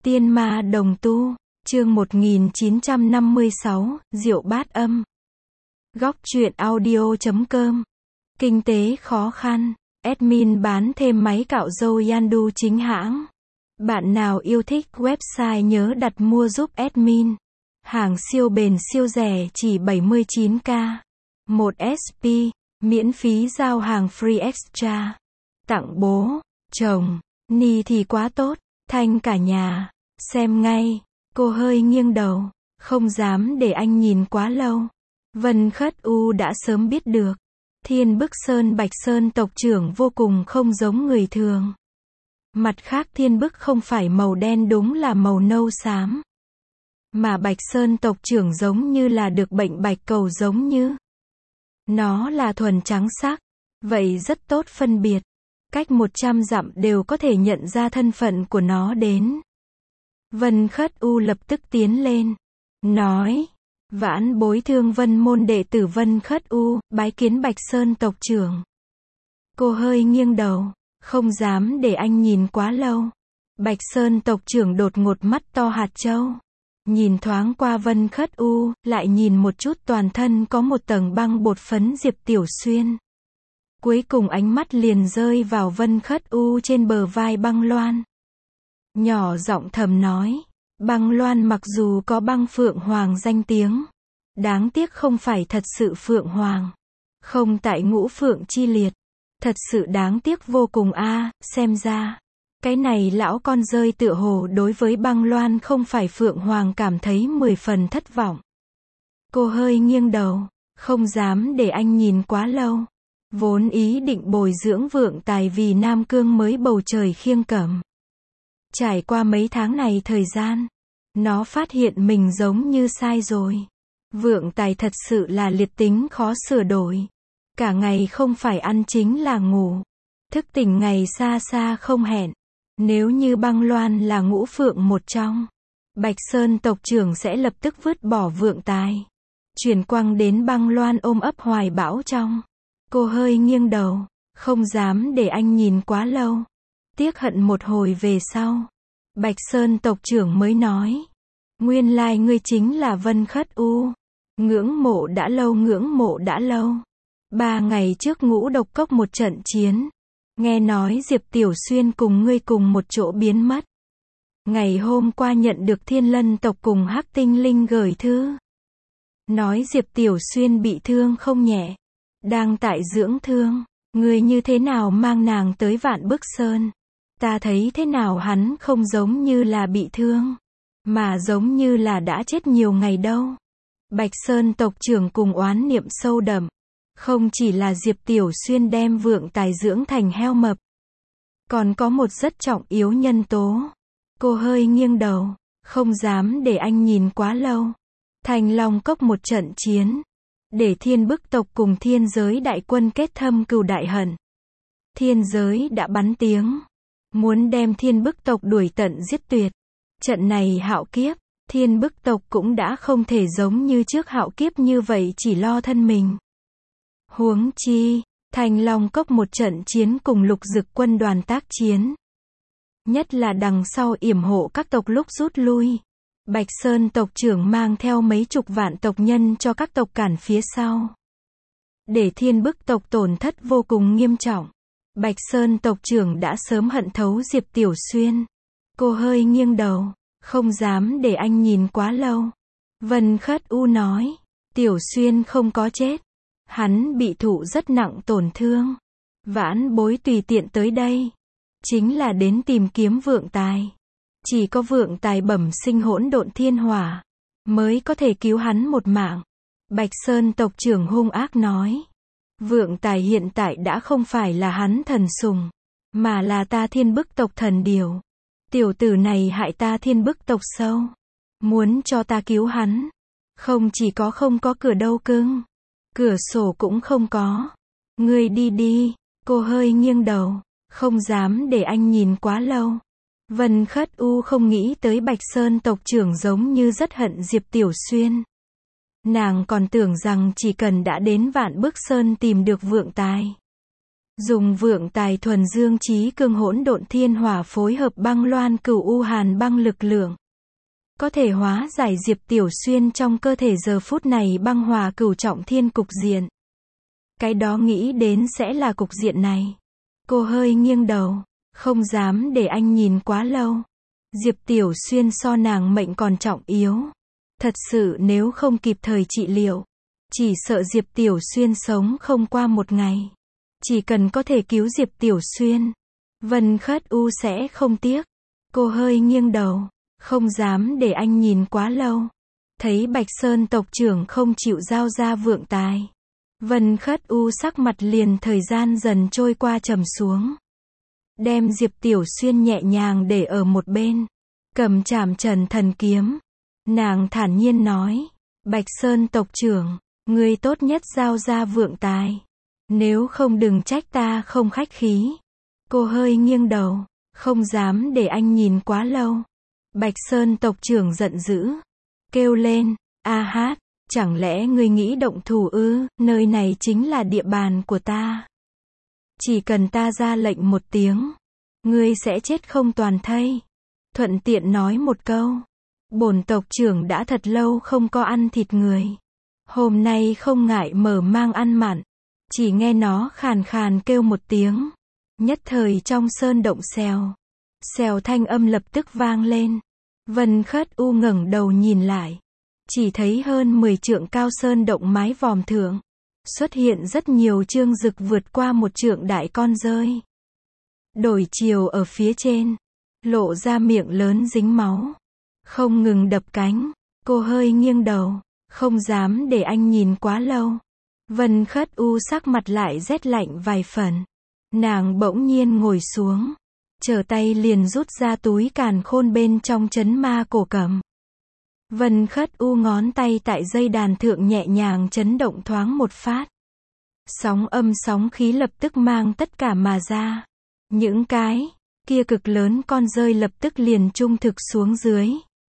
Tiên ma đồng tu, chương 1956, Diệu bát âm. Góc truyện audio.com. Kinh tế khó khăn, admin bán thêm máy cạo râu Yandu chính hãng. Bạn nào yêu thích website nhớ đặt mua giúp admin. Hàng siêu bền siêu rẻ chỉ 79k. 1SP, miễn phí giao hàng free extra. Tặng bố, chồng, ni thì quá tốt, thanh cả nhà. Xem ngay, cô hơi nghiêng đầu, không dám để anh nhìn quá lâu. Vân Khất U đã sớm biết được. Thiên Bức Sơn Bạch Sơn tộc trưởng vô cùng không giống người thường. Mặt khác Thiên Bức không phải màu đen đúng là màu nâu xám. Mà Bạch Sơn tộc trưởng giống như là được bệnh bạch cầu giống như. Nó là thuần trắng sắc. Vậy rất tốt phân biệt. Cách 100 dặm đều có thể nhận ra thân phận của nó đến. Vân Khất U lập tức tiến lên. Nói. Vãn bối Thương Vân môn đệ tử Vân Khất U, bái kiến Bạch Sơn tộc trưởng. Cô hơi nghiêng đầu, không dám để anh nhìn quá lâu. Bạch Sơn tộc trưởng đột ngột mắt to hạt châu. Nhìn thoáng qua Vân Khất U, lại nhìn một chút toàn thân có một tầng băng bột phấn Diệp Tiểu Xuyên. Cuối cùng ánh mắt liền rơi vào Vân Khất U trên bờ vai Băng Loan. Nhỏ giọng thầm nói, Băng Loan mặc dù có Băng Phượng Hoàng danh tiếng, đáng tiếc không phải thật sự Phượng Hoàng, không tại ngũ Phượng chi liệt, thật sự đáng tiếc vô cùng a. Xem ra, cái này lão con rơi tựa hồ đối với Băng Loan không phải Phượng Hoàng cảm thấy 10 phần thất vọng. Cô hơi nghiêng đầu, không dám để anh nhìn quá lâu. Vốn ý định bồi dưỡng vượng tài vì Nam Cương mới bầu trời khiêng cẩm. Trải qua mấy tháng này thời gian, nó phát hiện mình giống như sai rồi. Vượng tài thật sự là liệt tính khó sửa đổi. Cả ngày không phải ăn chính là ngủ. Thức tỉnh ngày xa xa không hẹn. Nếu như Băng Loan là ngũ phượng một trong, Bạch Sơn tộc trưởng sẽ lập tức vứt bỏ vượng tài. Chuyển quăng đến Băng Loan ôm ấp hoài bão trong. Cô hơi nghiêng đầu, không dám để anh nhìn quá lâu. Tiếc hận một hồi về sau. Bạch Sơn tộc trưởng mới nói. Nguyên lai ngươi chính là Vân Khất U. Ngưỡng mộ đã lâu ngưỡng mộ đã lâu. 3 ngày trước Ngũ Độc Cốc một trận chiến. Nghe nói Diệp Tiểu Xuyên cùng ngươi cùng một chỗ biến mất. Ngày hôm qua nhận được Thiên Lân tộc cùng Hắc Tinh Linh gửi thư. Nói Diệp Tiểu Xuyên bị thương không nhẹ. Đang tại dưỡng thương. Ngươi như thế nào mang nàng tới Vạn Bức Sơn? Ta thấy thế nào hắn không giống như là bị thương, mà giống như là đã chết nhiều ngày đâu. Bạch Sơn tộc trưởng cùng oán niệm sâu đậm. Không chỉ là Diệp Tiểu Xuyên đem vượng tài dưỡng thành heo mập. Còn có một rất trọng yếu nhân tố. Cô hơi nghiêng đầu, không dám để anh nhìn quá lâu. Thành Long Cốc một trận chiến. Để Thiên Bức tộc cùng thiên giới đại quân kết thâm cừu đại hận. Thiên giới đã bắn tiếng. Muốn đem Thiên Bức tộc đuổi tận giết tuyệt. Trận này hạo kiếp, Thiên Bức tộc cũng đã không thể giống như trước hạo kiếp như vậy chỉ lo thân mình. Huống chi, Thành Long Cốc một trận chiến cùng Lục Dực quân đoàn tác chiến. Nhất là đằng sau yểm hộ các tộc lúc rút lui. Bạch Sơn tộc trưởng mang theo mấy chục vạn tộc nhân cho các tộc cản phía sau. Để Thiên Bức tộc tổn thất vô cùng nghiêm trọng. Bạch Sơn tộc trưởng đã sớm hận thấu Diệp Tiểu Xuyên. Cô hơi nghiêng đầu, không dám để anh nhìn quá lâu. Vân Khất U nói, Tiểu Xuyên không có chết. Hắn bị thụ rất nặng tổn thương. Vãn bối tùy tiện tới đây. Chính là đến tìm kiếm vượng tài. Chỉ có vượng tài bẩm sinh hỗn độn thiên hỏa, mới có thể cứu hắn một mạng. Bạch Sơn tộc trưởng hung ác nói. Vượng tài hiện tại đã không phải là hắn thần sùng, mà là ta Thiên Bức tộc thần điều. Tiểu tử này hại ta Thiên Bức tộc sâu. Muốn cho ta cứu hắn. Không chỉ có không có cửa đâu cưng. Cửa sổ cũng không có. Ngươi đi đi. Cô hơi nghiêng đầu, không dám để anh nhìn quá lâu. Vân Khất U không nghĩ tới Bạch Sơn tộc trưởng giống như rất hận Diệp Tiểu Xuyên. Nàng còn tưởng rằng chỉ cần đã đến Vạn Bức Sơn tìm được vượng tài. Dùng vượng tài thuần dương trí cương hỗn độn thiên hỏa phối hợp băng loan cửu u hàn băng lực lượng. Có thể hóa giải Diệp Tiểu Xuyên trong cơ thể giờ phút này băng hòa cửu trọng thiên cục diện. Cái đó nghĩ đến sẽ là cục diện này. Cô hơi nghiêng đầu, không dám để anh nhìn quá lâu. Diệp Tiểu Xuyên so nàng mệnh còn trọng yếu. Thật sự nếu không kịp thời trị liệu, chỉ sợ Diệp Tiểu Xuyên sống không qua một ngày. Chỉ cần có thể cứu Diệp Tiểu Xuyên, Vân Khất U sẽ không tiếc. Cô hơi nghiêng đầu, không dám để anh nhìn quá lâu. Thấy Bạch Sơn tộc trưởng không chịu giao ra vượng tài, Vân Khất U sắc mặt liền thời gian dần trôi qua trầm xuống. Đem Diệp Tiểu Xuyên nhẹ nhàng để ở một bên, cầm trảm Trần Thần kiếm. Nàng thản nhiên nói, Bạch Sơn tộc trưởng, ngươi tốt nhất giao ra vượng tài. Nếu không đừng trách ta không khách khí. Cô hơi nghiêng đầu, không dám để anh nhìn quá lâu. Bạch Sơn tộc trưởng giận dữ, kêu lên, a hát, chẳng lẽ ngươi nghĩ động thủ ư, nơi này chính là địa bàn của ta. Chỉ cần ta ra lệnh một tiếng, ngươi sẽ chết không toàn thây. Thuận tiện nói một câu, bổn tộc trưởng đã thật lâu không có ăn thịt người. Hôm nay không ngại mở mang ăn mặn. Chỉ nghe nó khàn khàn kêu một tiếng. Nhất thời trong sơn động xèo. Xèo thanh âm lập tức vang lên. Vân Khất U ngẩng đầu nhìn lại. Chỉ thấy hơn 10 trượng cao sơn động mái vòm thượng. Xuất hiện rất nhiều trương dực vượt qua một trượng đại con rơi. Đổi chiều ở phía trên. Lộ ra miệng lớn dính máu. Không ngừng đập cánh. Cô hơi nghiêng đầu. Không dám để anh nhìn quá lâu. Vân Khất U sắc mặt lại rét lạnh vài phần. Nàng bỗng nhiên ngồi xuống. Trở tay liền rút ra túi càn khôn bên trong trấn ma cổ cầm. Vân Khất U ngón tay tại dây đàn thượng nhẹ nhàng chấn động thoáng một phát. Sóng âm sóng khí lập tức mang tất cả mà ra. Những cái kia cực lớn con rơi lập tức liền trung thực xuống dưới.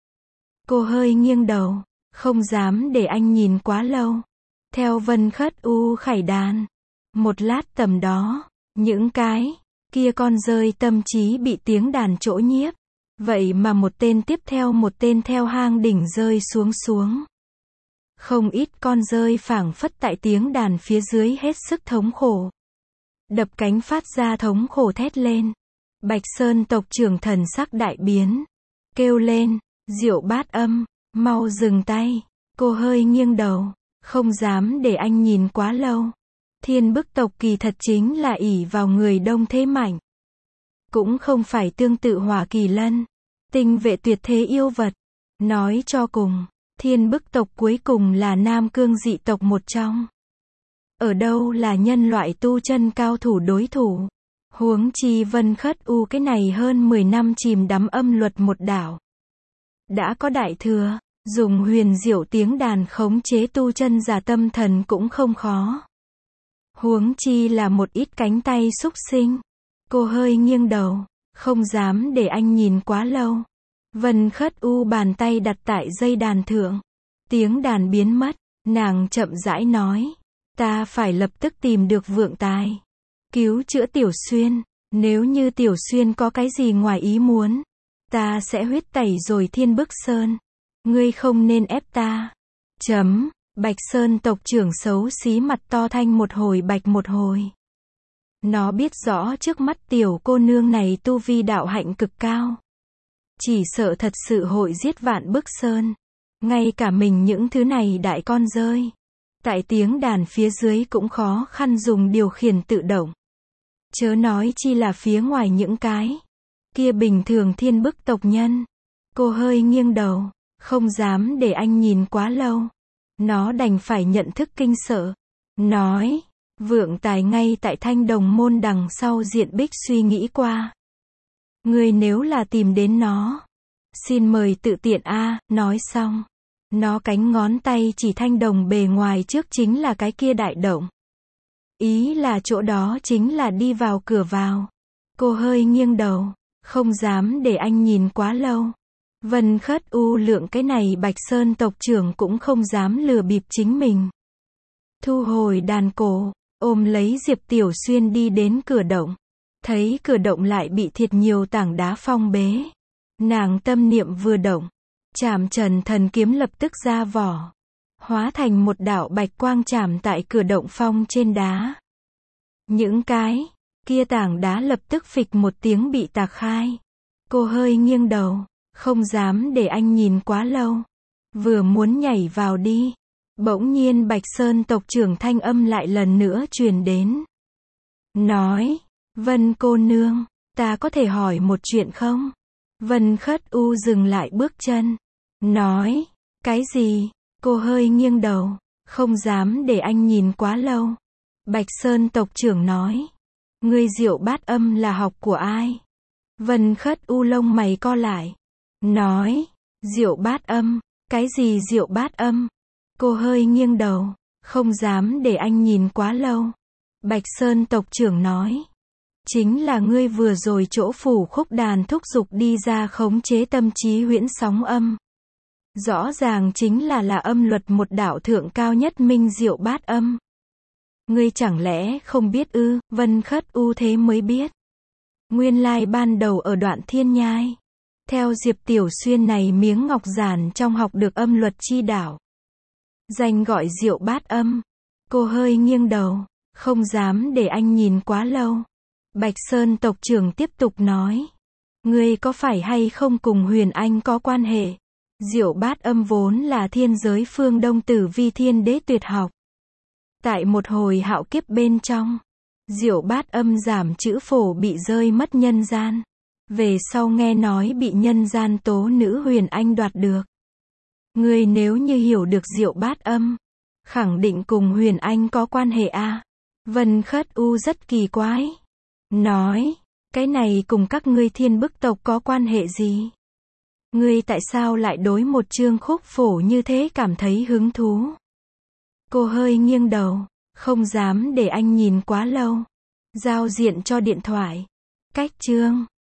Cô hơi nghiêng đầu, không dám để anh nhìn quá lâu. Theo Vân Khất U khải đàn. Một lát tầm đó, những cái kia con rơi tâm trí bị tiếng đàn trỗ nhiếp. Vậy mà một tên tiếp theo một tên theo hang đỉnh rơi xuống. Không ít con rơi phảng phất tại tiếng đàn phía dưới hết sức thống khổ. Đập cánh phát ra thống khổ thét lên. Bạch Sơn tộc trưởng thần sắc đại biến. Kêu lên, Diệu Bát Âm, mau dừng tay. Cô hơi nghiêng đầu, không dám để anh nhìn quá lâu. Thiên Bức tộc kỳ thật chính là ỷ vào người đông thế mạnh. Cũng không phải tương tự Hỏa Kỳ Lân, tinh vệ tuyệt thế yêu vật. Nói cho cùng, Thiên Bức tộc cuối cùng là Nam Cương dị tộc một trong. Ở đâu là nhân loại tu chân cao thủ đối thủ. Huống chi Vân Khất U cái này hơn 10 năm chìm đắm âm luật một đảo. Đã có đại thừa, dùng huyền diệu tiếng đàn khống chế tu chân giả tâm thần cũng không khó. Huống chi là một ít cánh tay xúc sinh. Cô hơi nghiêng đầu, không dám để anh nhìn quá lâu. Vân Khất U bàn tay đặt tại dây đàn thượng. Tiếng đàn biến mất, nàng chậm rãi nói. Ta phải lập tức tìm được vượng tài. Cứu chữa Tiểu Xuyên. Nếu như Tiểu Xuyên có cái gì ngoài ý muốn, ta sẽ huyết tẩy rồi Thiên Bức Sơn. Ngươi không nên ép ta. Bạch Sơn tộc trưởng xấu xí mặt to thanh một hồi bạch một hồi. Nó biết rõ trước mắt tiểu cô nương này tu vi đạo hạnh cực cao. Chỉ sợ thật sự hội giết Vạn Bức Sơn. Ngay cả mình những thứ này đại con rơi. Tại tiếng đàn phía dưới cũng khó khăn dùng điều khiển tự động. Chớ nói chi là phía ngoài những cái kia bình thường Thiên Bức tộc nhân. Cô hơi nghiêng đầu, không dám để anh nhìn quá lâu. Nó đành phải nhận thức kinh sợ. Nói, vượng tài ngay tại Thanh Đồng môn đằng sau diện bích suy nghĩ qua. Ngươi nếu là tìm đến nó, xin mời tự tiện a. Nói xong, nó cánh ngón tay chỉ Thanh Đồng bề ngoài trước chính là cái kia đại động. Ý là chỗ đó chính là đi vào cửa vào. Cô hơi nghiêng đầu, không dám để anh nhìn quá lâu. Vân Khất U lượng cái này Bạch Sơn tộc trưởng cũng không dám lừa bịp chính mình. Thu hồi đàn cổ, ôm lấy Diệp Tiểu Xuyên đi đến cửa động. Thấy cửa động lại bị thiệt nhiều tảng đá phong bế. Nàng tâm niệm vừa động. Trảm Trần Thần Kiếm lập tức ra vỏ. Hóa thành một đạo bạch quang chạm tại cửa động phong trên đá. Những cái kia tảng đá lập tức phịch một tiếng bị tạc khai. Cô hơi nghiêng đầu, không dám để anh nhìn quá lâu. Vừa muốn nhảy vào đi. Bỗng nhiên Bạch Sơn tộc trưởng thanh âm lại lần nữa truyền đến. Nói, Vân cô nương, ta có thể hỏi một chuyện không? Vân Khất U dừng lại bước chân. Nói, cái gì? Cô hơi nghiêng đầu, không dám để anh nhìn quá lâu. Bạch Sơn tộc trưởng nói. Ngươi Diệu Bát Âm là học của ai? Vân Khất U lông mày co lại. Nói, Diệu Bát Âm, cái gì Diệu Bát Âm? Cô hơi nghiêng đầu, không dám để anh nhìn quá lâu. Bạch Sơn tộc trưởng nói. Chính là ngươi vừa rồi chỗ phủ khúc đàn thúc giục đi ra khống chế tâm trí huyễn sóng âm. Rõ ràng chính là âm luật một đạo thượng cao nhất minh Diệu Bát Âm. Ngươi chẳng lẽ không biết ư? Vân Khất U thế mới biết. Nguyên lai ban đầu ở đoạn thiên nhai. Theo Diệp Tiểu Xuyên này miếng ngọc giản trong học được âm luật chi đạo. Danh gọi Diệu Bát Âm. Cô hơi nghiêng đầu, không dám để anh nhìn quá lâu. Bạch Sơn tộc trưởng tiếp tục nói. Ngươi có phải hay không cùng Huyền Anh có quan hệ? Diệu Bát Âm vốn là thiên giới phương Đông Tử Vi Thiên Đế tuyệt học. Tại một hồi hạo kiếp bên trong, Diệu Bát Âm giảm chữ phổ bị rơi mất nhân gian. Về sau nghe nói bị nhân gian tố nữ Huyền Anh đoạt được. Ngươi nếu như hiểu được Diệu Bát Âm, khẳng định cùng Huyền Anh có quan hệ à? Vân Khất U rất kỳ quái. Nói, cái này cùng các ngươi Thiên Bức tộc có quan hệ gì? Ngươi tại sao lại đối một chương khúc phổ như thế cảm thấy hứng thú? Cô hơi nghiêng đầu, không dám để anh nhìn quá lâu. Giao diện cho điện thoại. Cách chương